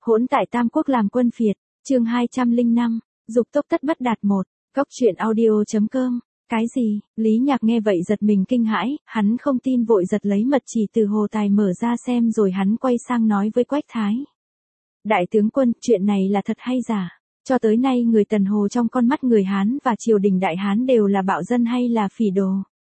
Hỗn tại Tam Quốc làm quân phiệt, chương 205, dục tốc tất bất đạt 1, góc truyện audio.com. Cái gì? Lý Nhạc nghe vậy giật mình kinh hãi, hắn không tin vội giật lấy mật chỉ từ Hồ Tài mở ra xem rồi hắn quay sang nói với Quách Thái. Đại tướng quân, chuyện này là thật hay giả? Cho tới nay người Tần Hồ trong con mắt người Hán và triều đình Đại Hán đều là bạo dân hay là phỉ đồ?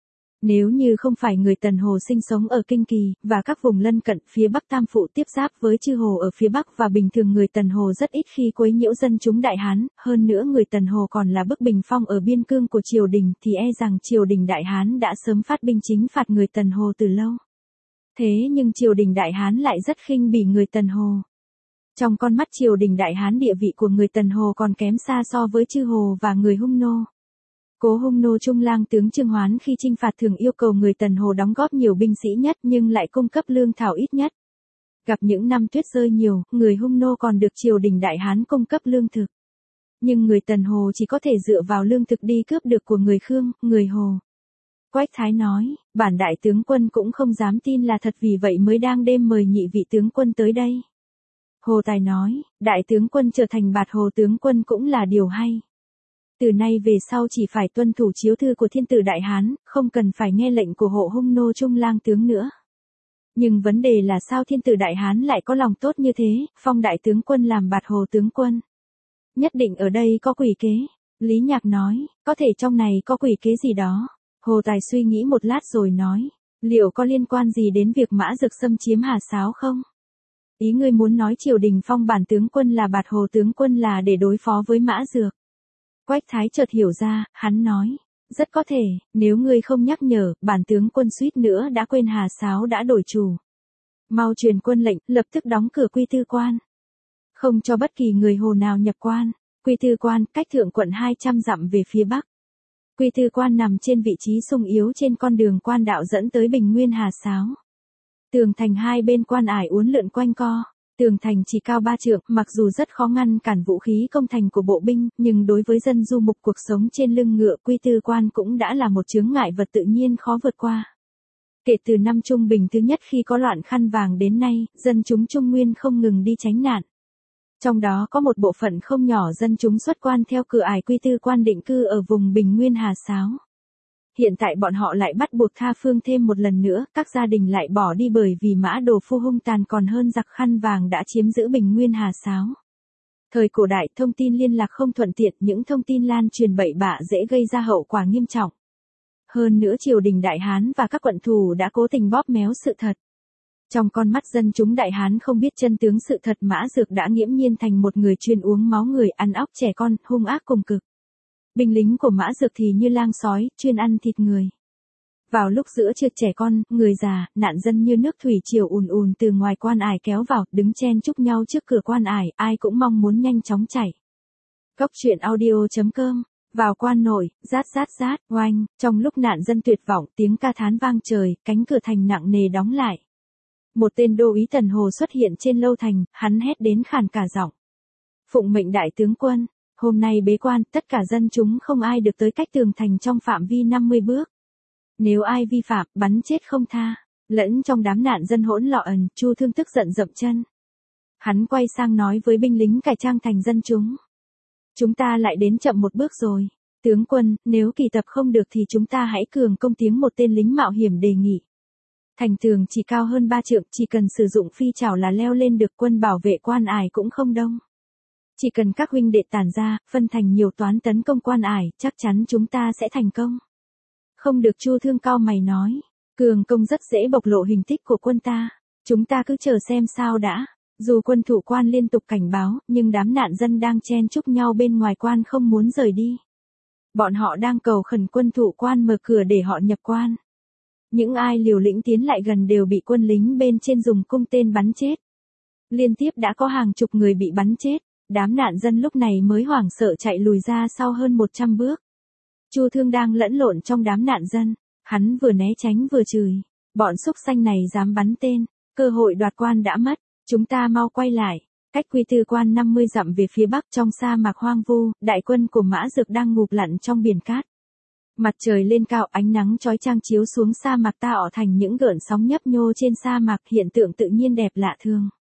Nếu như không phải người Tần Hồ sinh sống ở Kinh Kỳ, và các vùng lân cận phía Bắc Tam Phụ tiếp giáp với chư Hồ ở phía Bắc và bình thường người Tần Hồ rất ít khi quấy nhiễu dân chúng Đại Hán, hơn nữa người Tần Hồ còn là bức bình phong ở biên cương của triều đình thì e rằng triều đình Đại Hán đã sớm phát binh chính phạt người Tần Hồ từ lâu. Thế nhưng triều đình Đại Hán lại rất khinh bỉ người Tần Hồ. Trong con mắt triều đình Đại Hán địa vị của người Tần Hồ còn kém xa so với chư Hồ và người Hung Nô. Cố Hung Nô Trung lang tướng Trương Hoán khi chinh phạt thường yêu cầu người Tần Hồ đóng góp nhiều binh sĩ nhất nhưng lại cung cấp lương thảo ít nhất. Gặp những năm tuyết rơi nhiều, người Hung Nô còn được triều đình Đại Hán cung cấp lương thực. Nhưng người Tần Hồ chỉ có thể dựa vào lương thực đi cướp được của người Khương, người Hồ. Quách Thái nói, bản đại tướng quân cũng không dám tin là thật vì vậy mới đang đêm mời nhị vị tướng quân tới đây. Hồ Tài nói, đại tướng quân trở thành Bạt Hồ tướng quân cũng là điều hay. Từ nay về sau chỉ phải tuân thủ chiếu thư của thiên tử Đại Hán, không cần phải nghe lệnh của Hộ Hung Nô Trung lang tướng nữa. Nhưng vấn đề là sao thiên tử Đại Hán lại có lòng tốt như thế, phong đại tướng quân làm Bạt Hồ tướng quân. Nhất định ở đây có quỷ kế. Lý Nhạc nói, có thể trong này có quỷ kế gì đó. Hồ Tài suy nghĩ một lát rồi nói, liệu có liên quan gì đến việc Mã Dực xâm chiếm Hà Sáo không? Ý ngươi muốn nói triều đình phong bản tướng quân là Bạt Hồ tướng quân là để đối phó với Mã Dược. Quách Thái chợt hiểu ra, hắn nói, rất có thể, nếu ngươi không nhắc nhở, bản tướng quân suýt nữa đã quên Hà Sáo đã đổi chủ. Mau truyền quân lệnh, lập tức đóng cửa Quy Tư Quan. Không cho bất kỳ người Hồ nào nhập quan. Quy Tư Quan, cách Thượng Quận 200 dặm về phía Bắc. Quy Tư Quan nằm trên vị trí sung yếu trên con đường quan đạo dẫn tới Bình Nguyên Hà Sáo. Tường thành hai bên quan ải uốn lượn quanh co. Tường thành chỉ cao 3 trượng, mặc dù rất khó ngăn cản vũ khí công thành của bộ binh, nhưng đối với dân du mục cuộc sống trên lưng ngựa Quy Tư Quan cũng đã là một chướng ngại vật tự nhiên khó vượt qua. Kể từ năm Trung Bình thứ nhất khi có loạn khăn vàng đến nay, dân chúng Trung Nguyên không ngừng đi tránh nạn. Trong đó có một bộ phận không nhỏ dân chúng xuất quan theo cửa ải Quy Tư Quan định cư ở vùng Bình Nguyên Hà Sáo. Hiện tại bọn họ lại bắt buộc tha phương thêm một lần nữa, các gia đình lại bỏ đi bởi vì Mã Đồ Phu hung tàn còn hơn giặc khăn vàng đã chiếm giữ Bình Nguyên Hà Sáo. Thời cổ đại thông tin liên lạc không thuận tiện, những thông tin lan truyền bậy bạ dễ gây ra hậu quả nghiêm trọng. Hơn nữa triều đình Đại Hán và các quận thủ đã cố tình bóp méo sự thật. Trong con mắt dân chúng Đại Hán không biết chân tướng sự thật Mã Dược đã nghiễm nhiên thành một người chuyên uống máu người ăn óc trẻ con, hung ác cùng cực. Binh lính của Mã Dược thì như lang sói, chuyên ăn thịt người. Vào lúc giữa trưa trẻ con, người già, nạn dân như nước thủy triều ùn ùn từ ngoài quan ải kéo vào, đứng chen chúc nhau trước cửa quan ải, ai cũng mong muốn nhanh chóng chạy. Góc truyện audio.com, vào quan nội, rát rát rát, oanh, trong lúc nạn dân tuyệt vọng, tiếng ca thán vang trời, cánh cửa thành nặng nề đóng lại. Một tên đô úy Tần Hồ xuất hiện trên lâu thành, hắn hét đến khàn cả giọng. Phụng mệnh đại tướng quân. Hôm nay bế quan, tất cả dân chúng không ai được tới cách tường thành trong phạm vi 50 bước. Nếu ai vi phạm, bắn chết không tha. Lẫn trong đám nạn dân hỗn loạn, Chu Thương tức giận dậm chân. Hắn quay sang nói với binh lính cải trang thành dân chúng. Chúng ta lại đến chậm một bước rồi. Tướng quân, nếu kỳ tập không được thì chúng ta hãy cường công tiếng một tên lính mạo hiểm đề nghị. Thành tường chỉ cao hơn 3 trượng, chỉ cần sử dụng phi chảo là leo lên được, quân bảo vệ quan ải cũng không đông. Chỉ cần các huynh đệ tản ra, phân thành nhiều toán tấn công quan ải, chắc chắn chúng ta sẽ thành công. Không được, Chu Thương cao mày nói. Cường công rất dễ bộc lộ hình tích của quân ta. Chúng ta cứ chờ xem sao đã. Dù quân thủ quan liên tục cảnh báo, nhưng đám nạn dân đang chen chúc nhau bên ngoài quan không muốn rời đi. Bọn họ đang cầu khẩn quân thủ quan mở cửa để họ nhập quan. Những ai liều lĩnh tiến lại gần đều bị quân lính bên trên dùng cung tên bắn chết. Liên tiếp đã có hàng chục người bị bắn chết. Đám nạn dân lúc này mới hoảng sợ chạy lùi ra sau hơn 100 bước. Chu Thương đang lẫn lộn trong đám nạn dân, hắn vừa né tránh vừa chửi, bọn súc sanh này dám bắn tên, cơ hội đoạt quan đã mất, chúng ta mau quay lại. Cách Quy Tư Quan 50 dặm về phía bắc trong sa mạc hoang vu, đại quân của Mã Dược đang ngụp lặn trong biển cát. Mặt trời lên cao, ánh nắng chói chang chiếu xuống sa mạc tạo thành những gợn sóng nhấp nhô trên sa mạc, hiện tượng tự nhiên đẹp lạ thường.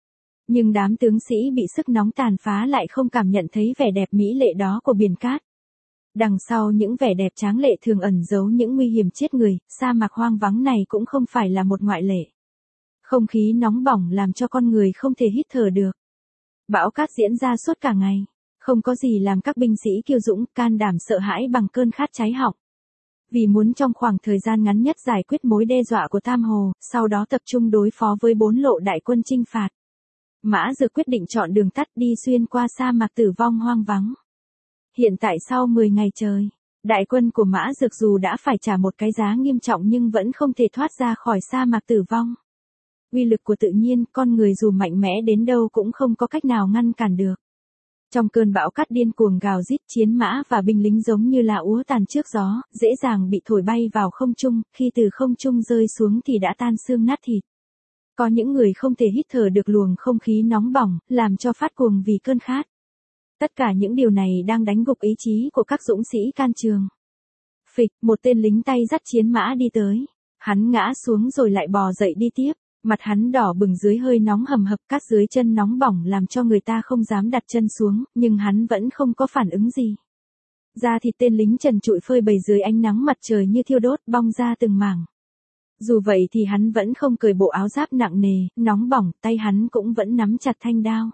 Nhưng đám tướng sĩ bị sức nóng tàn phá lại không cảm nhận thấy vẻ đẹp mỹ lệ đó của biển cát. Đằng sau những vẻ đẹp tráng lệ thường ẩn giấu những nguy hiểm chết người, sa mạc hoang vắng này cũng không phải là một ngoại lệ. Không khí nóng bỏng làm cho con người không thể hít thở được. Bão cát diễn ra suốt cả ngày, không có gì làm các binh sĩ kiêu dũng, can đảm sợ hãi bằng cơn khát cháy họng. Vì muốn trong khoảng thời gian ngắn nhất giải quyết mối đe dọa của Tam Hồ, sau đó tập trung đối phó với 4 lộ đại quân chinh phạt. Mã Dược quyết định chọn đường tắt đi xuyên qua sa mạc Tử Vong hoang vắng. Hiện tại sau 10 ngày trời, đại quân của Mã Dược dù đã phải trả một cái giá nghiêm trọng nhưng vẫn không thể thoát ra khỏi sa mạc Tử Vong. Uy lực của tự nhiên, con người dù mạnh mẽ đến đâu cũng không có cách nào ngăn cản được. Trong cơn bão cát điên cuồng gào rít, chiến mã và binh lính giống như là úa tàn trước gió, dễ dàng bị thổi bay vào không trung, khi từ không trung rơi xuống thì đã tan xương nát thịt. Có những người không thể hít thở được luồng không khí nóng bỏng, làm cho phát cuồng vì cơn khát. Tất cả những điều này đang đánh gục ý chí của các dũng sĩ can trường. Phịch, một tên lính tay dắt chiến mã đi tới. Hắn ngã xuống rồi lại bò dậy đi tiếp. Mặt hắn đỏ bừng dưới hơi nóng hầm hập, cát dưới chân nóng bỏng làm cho người ta không dám đặt chân xuống, nhưng hắn vẫn không có phản ứng gì. Da thịt tên lính trần trụi phơi bày dưới ánh nắng mặt trời như thiêu đốt, bong ra từng mảng. Dù vậy thì hắn vẫn không cởi bộ áo giáp nặng nề, nóng bỏng, tay hắn cũng vẫn nắm chặt thanh đao.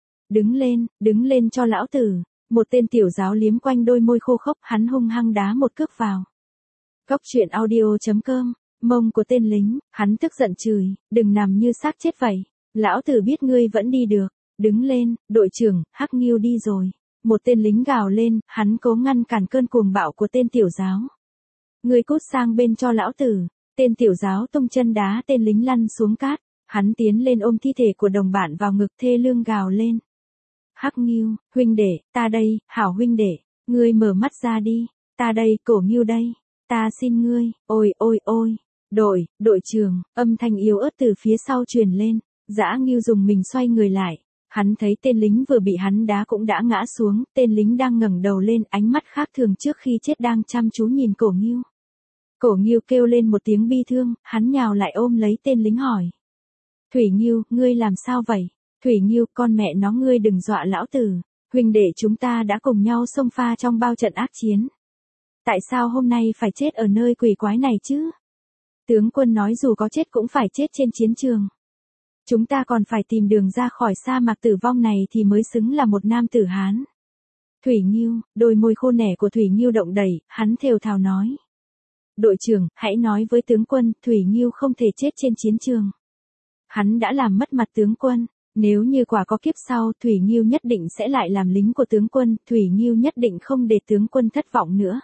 Đứng lên cho lão tử. Một tên tiểu giáo liếm quanh đôi môi khô khốc, hắn hung hăng đá một cước vào. Cốc truyện audio.com. Mông của tên lính, hắn tức giận chửi, đừng nằm như xác chết vậy. Lão tử biết ngươi vẫn đi được. Đứng lên, đội trưởng, Hắc Nghiêu đi rồi. Một tên lính gào lên, hắn cố ngăn cản cơn cuồng bạo của tên tiểu giáo. Ngươi cút sang bên cho lão tử. Tên tiểu giáo tung chân đá tên lính lăn xuống cát. Hắn tiến lên ôm thi thể của đồng bạn vào ngực, thê lương gào lên. Hắc Nghiêu, huynh đệ, ta đây, hảo huynh đệ, ngươi mở mắt ra đi. Ta đây, Cổ Nghiêu đây. Ta xin ngươi, ôi ôi ôi. Đội trưởng, âm thanh yếu ớt từ phía sau truyền lên. Dã Nghiêu dùng mình xoay người lại. Hắn thấy tên lính vừa bị hắn đá cũng đã ngã xuống, tên lính đang ngẩng đầu lên, ánh mắt khác thường trước khi chết đang chăm chú nhìn Cổ Nghiêu. Cổ Nghiêu kêu lên một tiếng bi thương, hắn nhào lại ôm lấy tên lính hỏi. Thủy Nghiêu, ngươi làm sao vậy? Thủy Nghiêu, con mẹ nó ngươi đừng dọa lão tử. Huynh đệ chúng ta đã cùng nhau xông pha trong bao trận ác chiến. Tại sao hôm nay phải chết ở nơi quỷ quái này chứ? Tướng quân nói dù có chết cũng phải chết trên chiến trường. Chúng ta còn phải tìm đường ra khỏi sa mạc Tử Vong này thì mới xứng là một nam tử Hán. Thủy Nghiêu, đôi môi khô nẻ của Thủy Nghiêu động đẩy, hắn thều thào nói. Đội trưởng, hãy nói với tướng quân, Thủy Nghiêu không thể chết trên chiến trường. Hắn đã làm mất mặt tướng quân. Nếu như quả có kiếp sau, Thủy Nghiêu nhất định sẽ lại làm lính của tướng quân, Thủy Nghiêu nhất định không để tướng quân thất vọng nữa.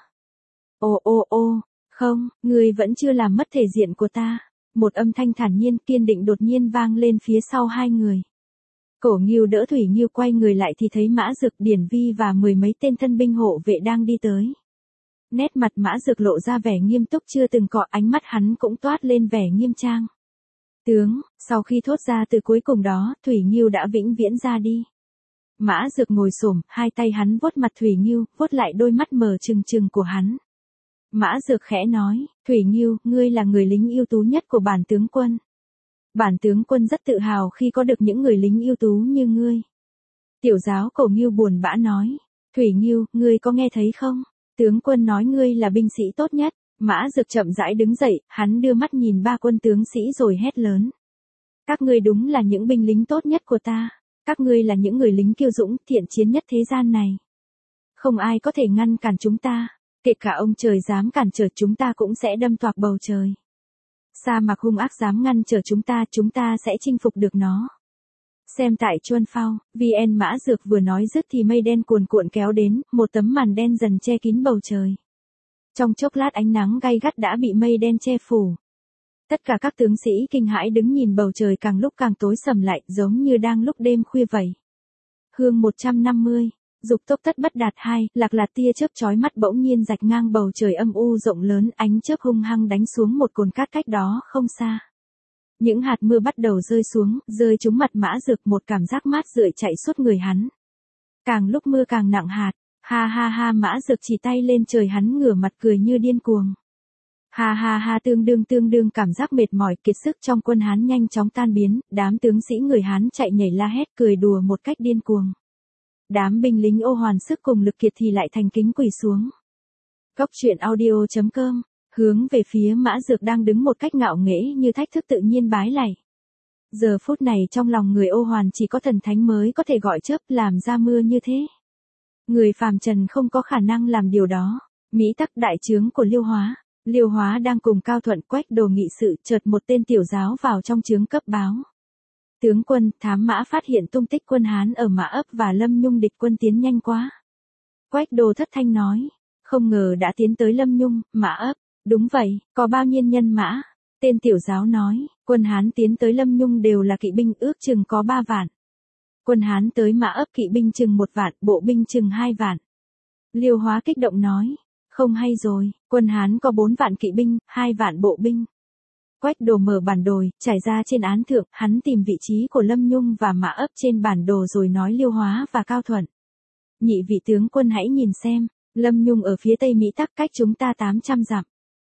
Ô, không, ngươi vẫn chưa làm mất thể diện của ta. Một âm thanh thản nhiên kiên định đột nhiên vang lên phía sau hai người. Cổ Nghiêu đỡ Thủy Nghiêu quay người lại thì thấy Mã Dược, Điển Vi và 10 mấy tên thân binh hộ vệ đang đi tới. Nét mặt Mã Dược lộ ra vẻ nghiêm túc chưa từng có, ánh mắt hắn cũng toát lên vẻ nghiêm trang. Tướng, sau khi thốt ra từ cuối cùng đó, Thủy Nghiêu đã vĩnh viễn ra đi. Mã Dược ngồi xổm, hai tay hắn vuốt mặt Thủy Nghiêu, vuốt lại đôi mắt mờ trừng trừng của hắn. Mã Dược khẽ nói, Thủy Nghiêu, ngươi là người lính ưu tú nhất của bản tướng quân. Bản tướng quân rất tự hào khi có được những người lính ưu tú như ngươi. Tiểu giáo Cổ Nghiêu buồn bã nói, Thủy Nghiêu, ngươi có nghe thấy không? Tướng quân nói ngươi là binh sĩ tốt nhất. Mã Dược chậm rãi đứng dậy, hắn đưa mắt nhìn ba quân tướng sĩ rồi hét lớn. Các ngươi đúng là những binh lính tốt nhất của ta. Các ngươi là những người lính kiêu dũng, thiện chiến nhất thế gian này. Không ai có thể ngăn cản chúng ta. Kể cả ông trời dám cản trở chúng ta cũng sẽ đâm toạc bầu trời. Sa mạc hung ác dám ngăn trở chúng ta sẽ chinh phục được nó. Xem tại Chuân Phao, VN. Mã Dược vừa nói dứt thì mây đen cuồn cuộn kéo đến, một tấm màn đen dần che kín bầu trời. Trong chốc lát ánh nắng gay gắt đã bị mây đen che phủ. Tất cả các tướng sĩ kinh hãi đứng nhìn bầu trời càng lúc càng tối sầm lại, giống như đang lúc đêm khuya vậy. Hương 150, dục tốc tất bất đạt 2, lạc lạt tia chớp chói mắt bỗng nhiên rạch ngang bầu trời âm u rộng lớn, ánh chớp hung hăng đánh xuống một cồn cát cách đó không xa. Những hạt mưa bắt đầu rơi xuống, rơi trúng mặt Mã Dược, một cảm giác mát rượi chạy suốt người hắn. Càng lúc mưa càng nặng hạt. Ha, Mã Dược chỉ tay lên trời, hắn ngửa mặt cười như điên cuồng. Ha ha ha, tương đương cảm giác mệt mỏi kiệt sức trong quân Hán nhanh chóng tan biến, đám tướng sĩ người Hán chạy nhảy la hét cười đùa một cách điên cuồng. Đám binh lính Ô Hoàn sức cùng lực kiệt thì lại thành kính quỳ xuống. Góc truyện audio.com, hướng về phía Mã Dược đang đứng một cách ngạo nghễ như thách thức tự nhiên bái lạy. Giờ phút này trong lòng người Ô Hoàn chỉ có thần thánh mới có thể gọi chớp làm ra mưa như thế. Người phàm trần không có khả năng làm điều đó. Mỹ Tắc đại trướng của Liêu Hóa đang cùng Cao Thuận Quách Đồ nghị sự, chợt một tên tiểu giáo vào trong trướng cấp báo. Tướng quân, thám mã phát hiện tung tích quân Hán ở Mã Ấp và Lâm Nhung, địch quân tiến nhanh quá. Quách Đồ thất thanh nói, không ngờ đã tiến tới Lâm Nhung, Mã Ấp. Đúng vậy, có bao nhiêu nhân mã? Tên tiểu giáo nói, quân Hán tiến tới Lâm Nhung đều là kỵ binh, ước chừng có 3 vạn. Quân Hán tới Mã Ấp kỵ binh chừng 1 vạn, bộ binh chừng 2 vạn. Liêu Hóa kích động nói, không hay rồi, quân Hán có 4 vạn kỵ binh, 2 vạn bộ binh. Quách Đồ mở bản đồ, trải ra trên án thượng, hắn tìm vị trí của Lâm Nhung và Mã Ấp trên bản đồ rồi nói Liêu Hóa và Cao Thuận. Nhị vị tướng quân hãy nhìn xem, Lâm Nhung ở phía tây Mỹ Tắc cách chúng ta 800 dặm.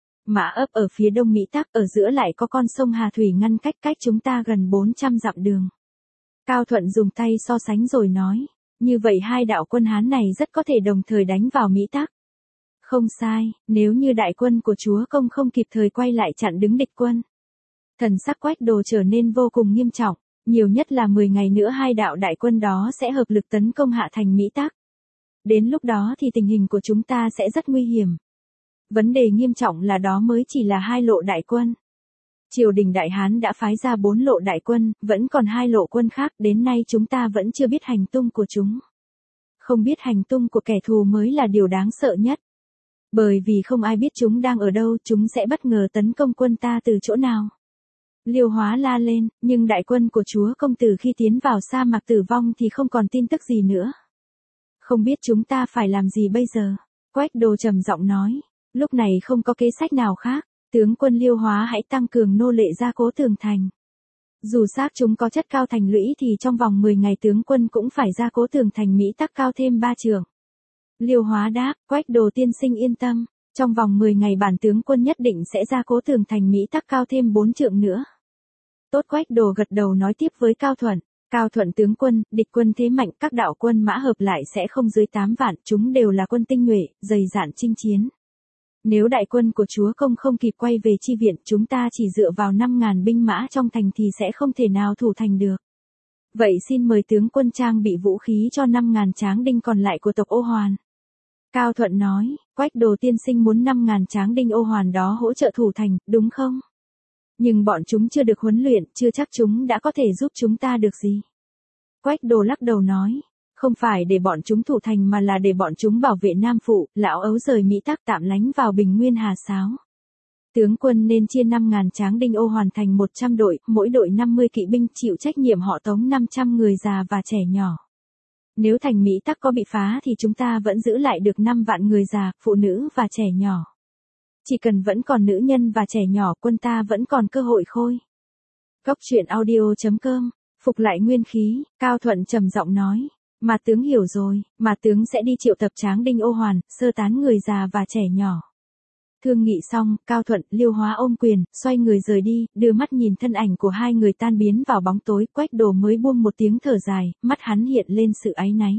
Mã Ấp ở phía đông Mỹ Tắc, ở giữa lại có con sông Hà Thủy ngăn cách chúng ta gần 400 dặm đường. Cao Thuận dùng tay so sánh rồi nói, như vậy hai đạo quân Hán này rất có thể đồng thời đánh vào Mỹ Tắc. Không sai, nếu như đại quân của chúa công không kịp thời quay lại chặn đứng địch quân. Thần sắc Quách Đồ trở nên vô cùng nghiêm trọng, nhiều nhất là 10 ngày nữa hai đạo đại quân đó sẽ hợp lực tấn công hạ thành Mỹ Tắc. Đến lúc đó thì tình hình của chúng ta sẽ rất nguy hiểm. Vấn đề nghiêm trọng là đó mới chỉ là 2 lộ đại quân. Triều đình Đại Hán đã phái ra 4 lộ đại quân, vẫn còn 2 lộ quân khác, đến nay chúng ta vẫn chưa biết hành tung của chúng. Không biết hành tung của kẻ thù mới là điều đáng sợ nhất. Bởi vì không ai biết chúng đang ở đâu, chúng sẽ bất ngờ tấn công quân ta từ chỗ nào. Liêu Hóa la lên, nhưng đại quân của chúa công tử khi tiến vào sa mạc tử vong thì không còn tin tức gì nữa. Không biết chúng ta phải làm gì bây giờ? Quách Đồ trầm giọng nói, lúc này không có kế sách nào khác, tướng quân Liêu Hóa hãy tăng cường nô lệ gia cố tường thành. Dù xác chúng có chất cao thành lũy thì trong vòng 10 ngày tướng quân cũng phải gia cố tường thành Mỹ Tắc cao thêm 3 trượng. Liêu Hóa đáp, Quách Đồ tiên sinh yên tâm, trong vòng 10 ngày bản tướng quân nhất định sẽ gia cố tường thành Mỹ Tắc cao thêm 4 trượng nữa. Tốt. Quách Đồ gật đầu nói tiếp với Cao Thuận, Cao Thuận tướng quân, địch quân thế mạnh, các đạo quân mã hợp lại sẽ không dưới 8 vạn, chúng đều là quân tinh nhuệ, dày dạn chinh chiến. Nếu đại quân của chúa công không kịp quay về chi viện, chúng ta chỉ dựa vào 5.000 binh mã trong thành thì sẽ không thể nào thủ thành được. Vậy xin mời tướng quân trang bị vũ khí cho 5.000 tráng đinh còn lại của tộc Ô Hoàn. Cao Thuận nói, Quách Đồ tiên sinh muốn 5.000 tráng đinh Ô Hoàn đó hỗ trợ thủ thành, đúng không? Nhưng bọn chúng chưa được huấn luyện, chưa chắc chúng đã có thể giúp chúng ta được gì. Quách Đồ lắc đầu nói, không phải để bọn chúng thủ thành mà là để bọn chúng bảo vệ Nam Phụ, Lão Ấu rời Mỹ Tắc tạm lánh vào Bình Nguyên Hà Sáo. Tướng quân nên chia 5.000 tráng đinh Ô Hoàn thành 100 đội, mỗi đội 50 kỵ binh, chịu trách nhiệm họ tống 500 người già và trẻ nhỏ. Nếu thành Mỹ Tắc có bị phá thì chúng ta vẫn giữ lại được 5 vạn người già, phụ nữ và trẻ nhỏ. Chỉ cần vẫn còn nữ nhân và trẻ nhỏ, quân ta vẫn còn cơ hội khôi. Góc truyện audio.com, phục lại nguyên khí, Cao Thuận trầm giọng nói, mà tướng hiểu rồi, mà tướng sẽ đi triệu tập tráng đinh Ô Hoàn, sơ tán người già và trẻ nhỏ. Thương nghị xong, Cao Thuận, Liêu Hóa ôm quyền, xoay người rời đi, đưa mắt nhìn thân ảnh của hai người tan biến vào bóng tối, Quách Đồ mới buông một tiếng thở dài, mắt hắn hiện lên sự áy náy.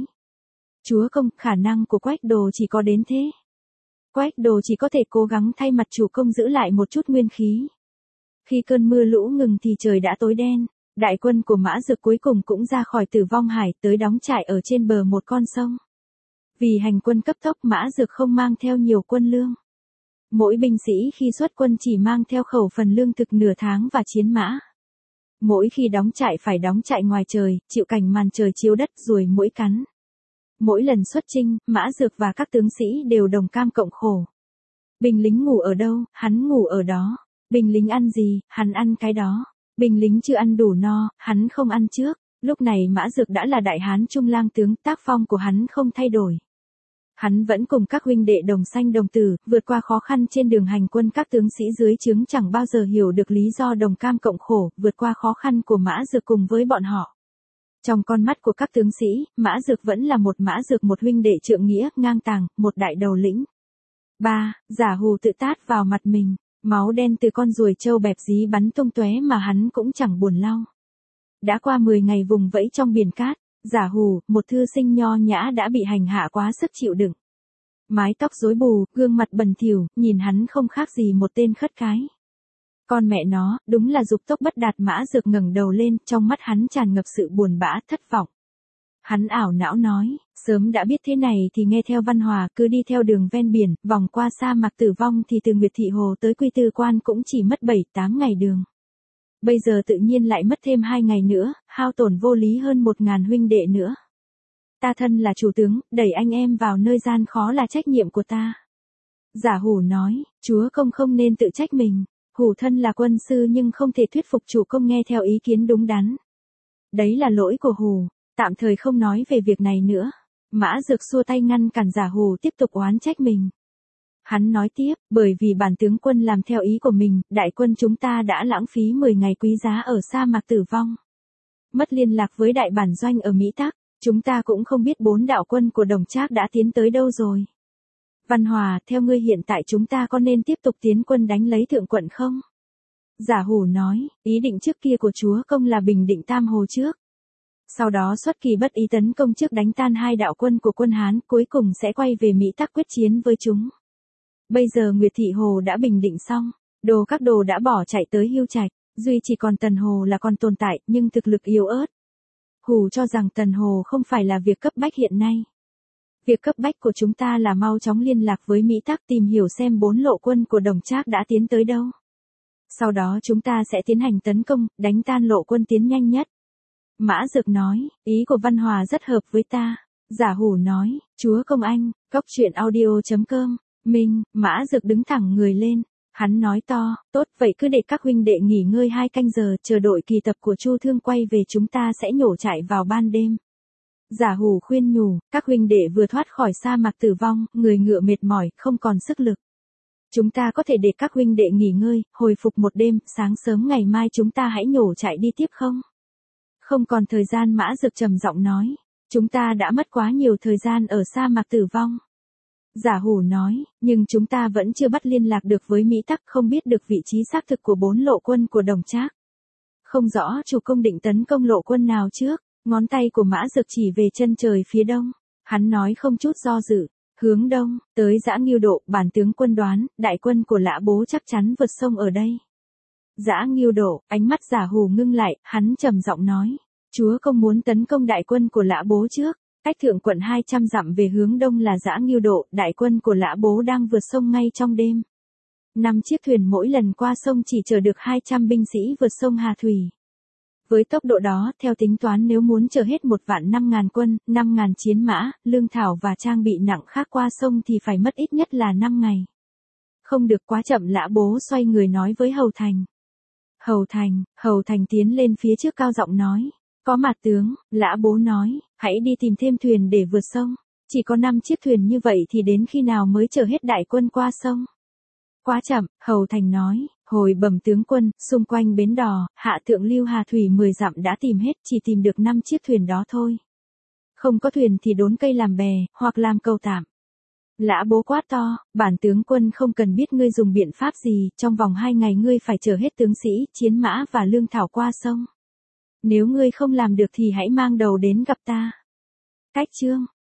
Chúa công, khả năng của Quách Đồ chỉ có đến thế. Quách Đồ chỉ có thể cố gắng thay mặt chủ công giữ lại một chút nguyên khí. Khi cơn mưa lũ ngừng thì trời đã tối đen, đại quân của Mã Dược cuối cùng cũng ra khỏi Tử Vong Hải tới đóng trại ở trên bờ một con sông. Vì hành quân cấp tốc, Mã Dược không mang theo nhiều quân lương. Mỗi binh sĩ khi xuất quân chỉ mang theo khẩu phần lương thực nửa tháng và chiến mã. Mỗi khi đóng trại phải đóng trại ngoài trời, chịu cảnh màn trời chiếu đất ruồi muỗi cắn. Mỗi lần xuất chinh, Mã Dược và các tướng sĩ đều đồng cam cộng khổ. Binh lính ngủ ở đâu, hắn ngủ ở đó. Binh lính ăn gì, hắn ăn cái đó. Binh lính chưa ăn đủ no, hắn không ăn trước. Lúc này Mã Dược đã là đại hán trung lang tướng, tác phong của hắn không thay đổi. Hắn vẫn cùng các huynh đệ đồng sanh đồng tử, vượt qua khó khăn trên đường hành quân. Các tướng sĩ dưới trướng chẳng bao giờ hiểu được lý do đồng cam cộng khổ, vượt qua khó khăn của Mã Dược cùng với bọn họ. Trong con mắt của các tướng sĩ, Mã Dược vẫn là một Mã Dược, một huynh đệ trượng nghĩa, ngang tàng, một đại đầu lĩnh. 3. Giả hù tự tát vào mặt mình. Máu đen từ con ruồi trâu bẹp dí bắn tung tóe mà hắn cũng chẳng buồn lau. Đã qua 10 ngày vùng vẫy trong biển cát, Giả Hủ, một thư sinh nho nhã đã bị hành hạ quá sức chịu đựng. Mái tóc rối bù, gương mặt bẩn thỉu, nhìn hắn không khác gì một tên khất cái. Con mẹ nó, đúng là dục tốc bất đạt. Mã Dược ngẩng đầu lên, trong mắt hắn tràn ngập sự buồn bã, thất vọng. Hắn ảo não nói, sớm đã biết thế này thì nghe theo Văn Hòa, cứ đi theo đường ven biển, vòng qua sa mạc Tử Vong thì từ Nguyệt Thị Hồ tới Quy Tư Quan cũng chỉ mất 7-8 ngày đường. Bây giờ tự nhiên lại mất thêm 2 ngày nữa, hao tổn vô lý hơn 1000 huynh đệ nữa. Ta thân là chủ tướng, đẩy anh em vào nơi gian khó là trách nhiệm của ta. Giả Hủ nói, chúa công không nên tự trách mình. Hủ thân là quân sư nhưng không thể thuyết phục chủ công nghe theo ý kiến đúng đắn. Đấy là lỗi của Hủ, tạm thời không nói về việc này nữa. Mã Dược xua tay ngăn cản Giả Hủ tiếp tục oán trách mình. Hắn nói tiếp, bởi vì bản tướng quân làm theo ý của mình, đại quân chúng ta đã lãng phí 10 ngày quý giá ở sa mạc Tử Vong. Mất liên lạc với đại bản doanh ở Mỹ Tắc, chúng ta cũng không biết 4 đạo quân của Đồng Trác đã tiến tới đâu rồi. Văn Hòa, theo ngươi hiện tại chúng ta có nên tiếp tục tiến quân đánh lấy Thượng Quận không? Giả Hủ nói, ý định trước kia của chúa công là bình định Tam Hồ trước. Sau đó xuất kỳ bất ý tấn công trước đánh tan 2 đạo quân của quân Hán, cuối cùng sẽ quay về Mỹ Tắc quyết chiến với chúng. Bây giờ Nguyệt Thị Hồ đã bình định xong, các đồ đã bỏ chạy tới Hưu Trạch, duy chỉ còn Tần Hồ là còn tồn tại, nhưng thực lực yếu ớt. Hủ cho rằng Tần Hồ không phải là việc cấp bách hiện nay. Việc cấp bách của chúng ta là mau chóng liên lạc với Mỹ Tắc tìm hiểu xem 4 lộ quân của Đồng Trác đã tiến tới đâu. Sau đó chúng ta sẽ tiến hành tấn công, đánh tan lộ quân tiến nhanh nhất. Mã Dược nói, ý của Văn Hòa rất hợp với ta. Giả Hủ nói, chúa công anh, coctruyện.audio.com, Minh, Mã Dược đứng thẳng người lên. Hắn nói to, tốt vậy cứ để các huynh đệ nghỉ ngơi 2 canh giờ, chờ đội kỳ tập của Chu Thương quay về chúng ta sẽ nhổ trại vào ban đêm. Giả Hủ khuyên nhủ, các huynh đệ vừa thoát khỏi sa mạc Tử Vong, người ngựa mệt mỏi, không còn sức lực. Chúng ta có thể để các huynh đệ nghỉ ngơi, hồi phục một đêm, sáng sớm ngày mai chúng ta hãy nhổ trại đi tiếp không? Không còn thời gian. Mã Dược trầm giọng nói, chúng ta đã mất quá nhiều thời gian ở sa mạc Tử Vong. Giả Hủ nói, nhưng chúng ta vẫn chưa bắt liên lạc được với Mỹ Tắc, không biết được vị trí xác thực của 4 lộ quân của Đồng Trác. Không rõ chủ công định tấn công lộ quân nào trước. Ngón tay của Mã Dược chỉ về chân trời phía đông. Hắn nói không chút do dự, hướng đông, tới Dã Ngưu Độ. Bản tướng quân đoán, đại quân của Lã Bố chắc chắn vượt sông ở đây. Dã Ngưu Độ, ánh mắt Giả Hủ ngưng lại, hắn trầm giọng nói, chúa công muốn tấn công đại quân của Lã Bố trước. Cách Thượng Quận 200 dặm về hướng đông là Dã Ngưu Độ, đại quân của Lã Bố đang vượt sông ngay trong đêm. 5 chiếc thuyền mỗi lần qua sông chỉ chở được 200 binh sĩ vượt sông Hà Thủy. Với tốc độ đó, theo tính toán nếu muốn chở hết 1.500.000 quân, 5.000 chiến mã, lương thảo và trang bị nặng khác qua sông thì phải mất ít nhất là 5 ngày. Không được quá chậm. Lã Bố xoay người nói với Hầu Thành. Hầu Thành tiến lên phía trước cao giọng nói. Có mặt tướng, Lã Bố nói, hãy đi tìm thêm thuyền để vượt sông. Chỉ có 5 chiếc thuyền như vậy thì đến khi nào mới chở hết đại quân qua sông? Quá chậm, Hầu Thành nói, hồi bẩm tướng quân, xung quanh bến đò, hạ thượng lưu Hà Thủy 10 dặm đã tìm hết, chỉ tìm được 5 chiếc thuyền đó thôi. Không có thuyền thì đốn cây làm bè, hoặc làm cầu tạm. Lã Bố quát to, bản tướng quân không cần biết ngươi dùng biện pháp gì, trong vòng 2 ngày ngươi phải chở hết tướng sĩ, chiến mã và lương thảo qua sông. Nếu ngươi không làm được thì hãy mang đầu đến gặp ta. Cách chương